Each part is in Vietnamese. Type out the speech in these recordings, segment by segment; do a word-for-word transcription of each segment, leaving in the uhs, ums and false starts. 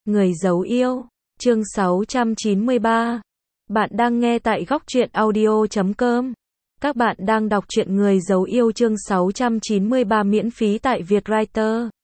Người giấu yêu, chương sáu trăm chín mươi ba. Bạn đang nghe tại góc truyện audio chấm com. Các bạn đang đọc truyện Người giấu yêu chương sáu trăm chín mươi ba miễn phí tại Vietwriter chấm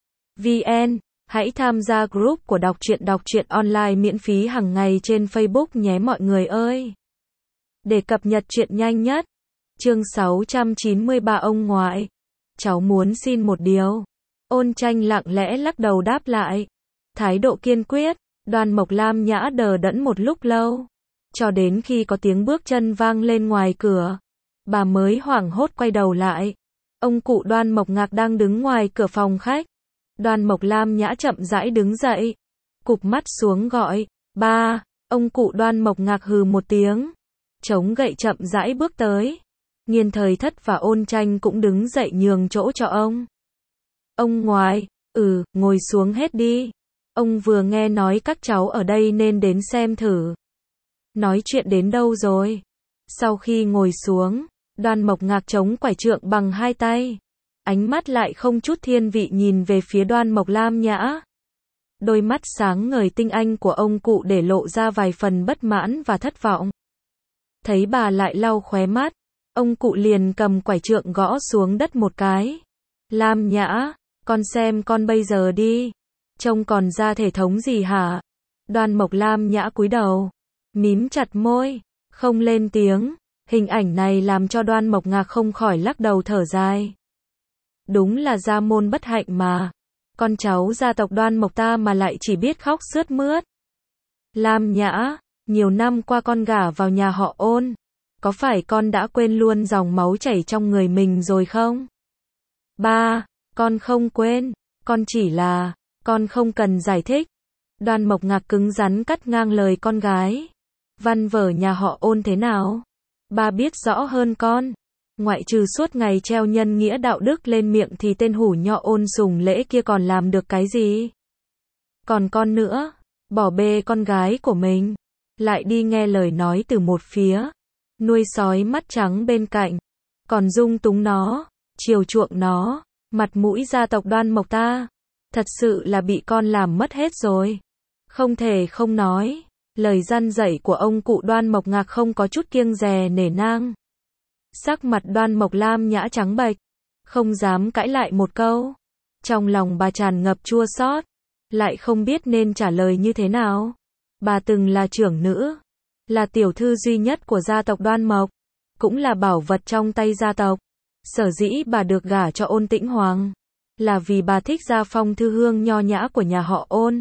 vn. Hãy tham gia group của đọc truyện đọc truyện online miễn phí hàng ngày trên Facebook nhé mọi người ơi. Để cập nhật truyện nhanh nhất. Chương sáu trăm chín mươi ba ông ngoại. Cháu muốn xin một điều. Ôn Tranh lặng lẽ lắc đầu đáp lại. Thái độ kiên quyết, Đoan Mộc Lam Nhã đờ đẫn một lúc lâu. Cho đến khi có tiếng bước chân vang lên ngoài cửa. Bà mới hoảng hốt quay đầu lại. Ông cụ Đoan Mộc Ngạc đang đứng ngoài cửa phòng khách. Đoan Mộc Lam Nhã chậm rãi đứng dậy. Cụp mắt xuống gọi, ba, ông cụ Đoan Mộc Ngạc hừ một tiếng. Chống gậy chậm rãi bước tới. Nghiên Thời Thất và Ôn Tranh cũng đứng dậy nhường chỗ cho ông. Ông ngoại, ừ, ngồi xuống hết đi. Ông vừa nghe nói các cháu ở đây nên đến xem thử. Nói chuyện đến đâu rồi? Sau khi ngồi xuống, Đoan Mộc Ngạc chống quải trượng bằng hai tay. Ánh mắt lại không chút thiên vị nhìn về phía Đoan Mộc Lam Nhã. Đôi mắt sáng ngời tinh anh của ông cụ để lộ ra vài phần bất mãn và thất vọng. Thấy bà lại lau khóe mắt, ông cụ liền cầm quải trượng gõ xuống đất một cái. Lam Nhã, con xem con bây giờ đi. Trông còn ra thể thống gì hả? Đoan Mộc Lam Nhã cúi đầu, mím chặt môi, không lên tiếng. Hình ảnh này làm cho Đoan Mộc Ngạc không khỏi lắc đầu thở dài. Đúng là gia môn bất hạnh mà. Con cháu gia tộc Đoan Mộc ta mà lại chỉ biết khóc sướt mướt. Lam Nhã, nhiều năm qua con gả vào nhà họ Ôn. Có phải con đã quên luôn dòng máu chảy trong người mình rồi không? Ba, con không quên. Con chỉ là, con không cần giải thích. Đoan Mộc Ngạc cứng rắn cắt ngang lời con gái. Văn vở nhà họ Ôn thế nào? Ba biết rõ hơn con. Ngoại trừ suốt ngày treo nhân nghĩa đạo đức lên miệng thì tên hủ nhọ Ôn Sùng Lễ kia còn làm được cái gì? Còn con nữa, bỏ bê con gái của mình, lại đi nghe lời nói từ một phía, nuôi sói mắt trắng bên cạnh, còn dung túng nó, chiều chuộng nó, mặt mũi gia tộc Đoan Mộc ta, thật sự là bị con làm mất hết rồi. Không thể không nói, lời răn dạy của ông cụ Đoan Mộc Ngạc không có chút kiêng dè nể nang. Sắc mặt Đoan Mộc Lam Nhã trắng bệch, không dám cãi lại một câu. Trong lòng bà tràn ngập chua xót, lại không biết nên trả lời như thế nào. Bà từng là trưởng nữ, là tiểu thư duy nhất của gia tộc Đoan Mộc, cũng là bảo vật trong tay gia tộc. Sở dĩ bà được gả cho Ôn Tĩnh Hoàng, là vì bà thích gia phong thư hương nho nhã của nhà họ Ôn.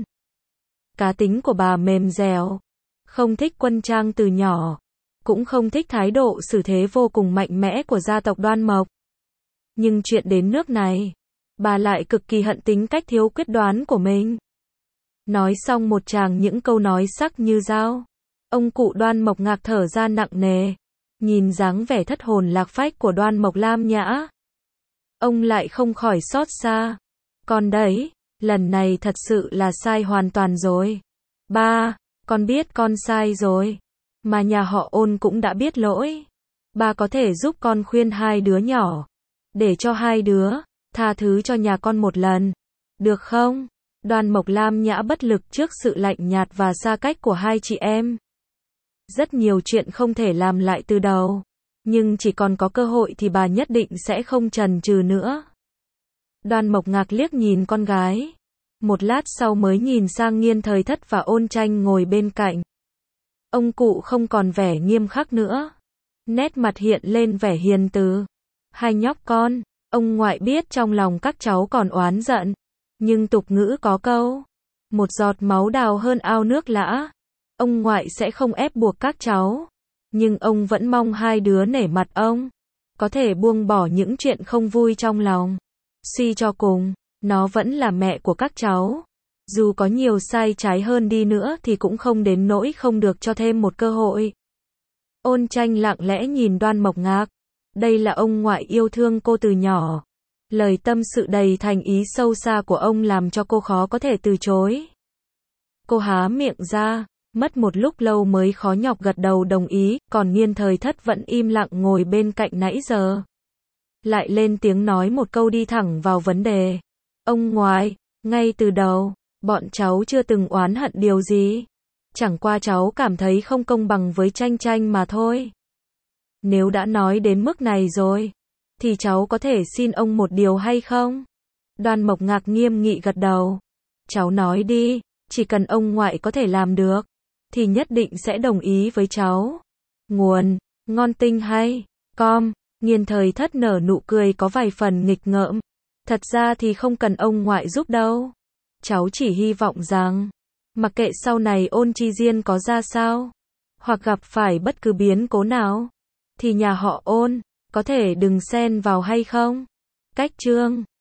Cá tính của bà mềm dẻo, không thích quân trang từ nhỏ, cũng không thích thái độ xử thế vô cùng mạnh mẽ của gia tộc Đoan Mộc. Nhưng chuyện đến nước này, bà lại cực kỳ hận tính cách thiếu quyết đoán của mình. Nói xong một tràng những câu nói sắc như dao, ông cụ Đoan Mộc Ngạc thở ra nặng nề, nhìn dáng vẻ thất hồn lạc phách của Đoan Mộc Lam Nhã. Ông lại không khỏi xót xa. Con đấy, lần này thật sự là sai hoàn toàn rồi. Ba, con biết con sai rồi. Mà nhà họ Ôn cũng đã biết lỗi. Ba có thể giúp con khuyên hai đứa nhỏ, để cho hai đứa tha thứ cho nhà con một lần, được không? Đoan Mộc Lam Nhã bất lực trước sự lạnh nhạt và xa cách của hai chị em. Rất nhiều chuyện không thể làm lại từ đầu, nhưng chỉ còn có cơ hội thì bà nhất định sẽ không chần chừ nữa. Đoan Mộc Ngạc liếc nhìn con gái, một lát sau mới nhìn sang Nghiên Thời Thất và Ôn Tranh ngồi bên cạnh. Ông cụ không còn vẻ nghiêm khắc nữa, nét mặt hiện lên vẻ hiền từ. Hai nhóc con, ông ngoại biết trong lòng các cháu còn oán giận, nhưng tục ngữ có câu, một giọt máu đào hơn ao nước lã. Ông ngoại sẽ không ép buộc các cháu, nhưng ông vẫn mong hai đứa nể mặt ông, có thể buông bỏ những chuyện không vui trong lòng. Suy cho cùng, nó vẫn là mẹ của các cháu. Dù có nhiều sai trái hơn đi nữa thì cũng không đến nỗi không được cho thêm một cơ hội. Ôn Tranh lặng lẽ nhìn Đoan Mộc Ngạc. Đây là ông ngoại yêu thương cô từ nhỏ. Lời tâm sự đầy thành ý sâu xa của ông làm cho cô khó có thể từ chối. Cô há miệng ra, mất một lúc lâu mới khó nhọc gật đầu đồng ý, còn Nghiên Thời Thất vẫn im lặng ngồi bên cạnh nãy giờ. Lại lên tiếng nói một câu đi thẳng vào vấn đề. Ông ngoại, ngay từ đầu, Bọn cháu chưa từng oán hận điều gì. Chẳng qua cháu cảm thấy không công bằng với Tranh Tranh mà thôi. Nếu đã nói đến mức này rồi, thì cháu có thể xin ông một điều hay không? Đoan Mộc Ngạc nghiêm nghị gật đầu. Cháu nói đi, chỉ cần ông ngoại có thể làm được, thì nhất định sẽ đồng ý với cháu. Nguồn, ngon tinh hay, com, Nghiên Thời Thất nở nụ cười có vài phần nghịch ngợm. Thật ra thì không cần ông ngoại giúp đâu. Cháu chỉ hy vọng rằng, mặc kệ sau này Ôn Chi Diên có ra sao, hoặc gặp phải bất cứ biến cố nào, thì nhà họ Ôn, có thể đừng xen vào hay không? Cách chương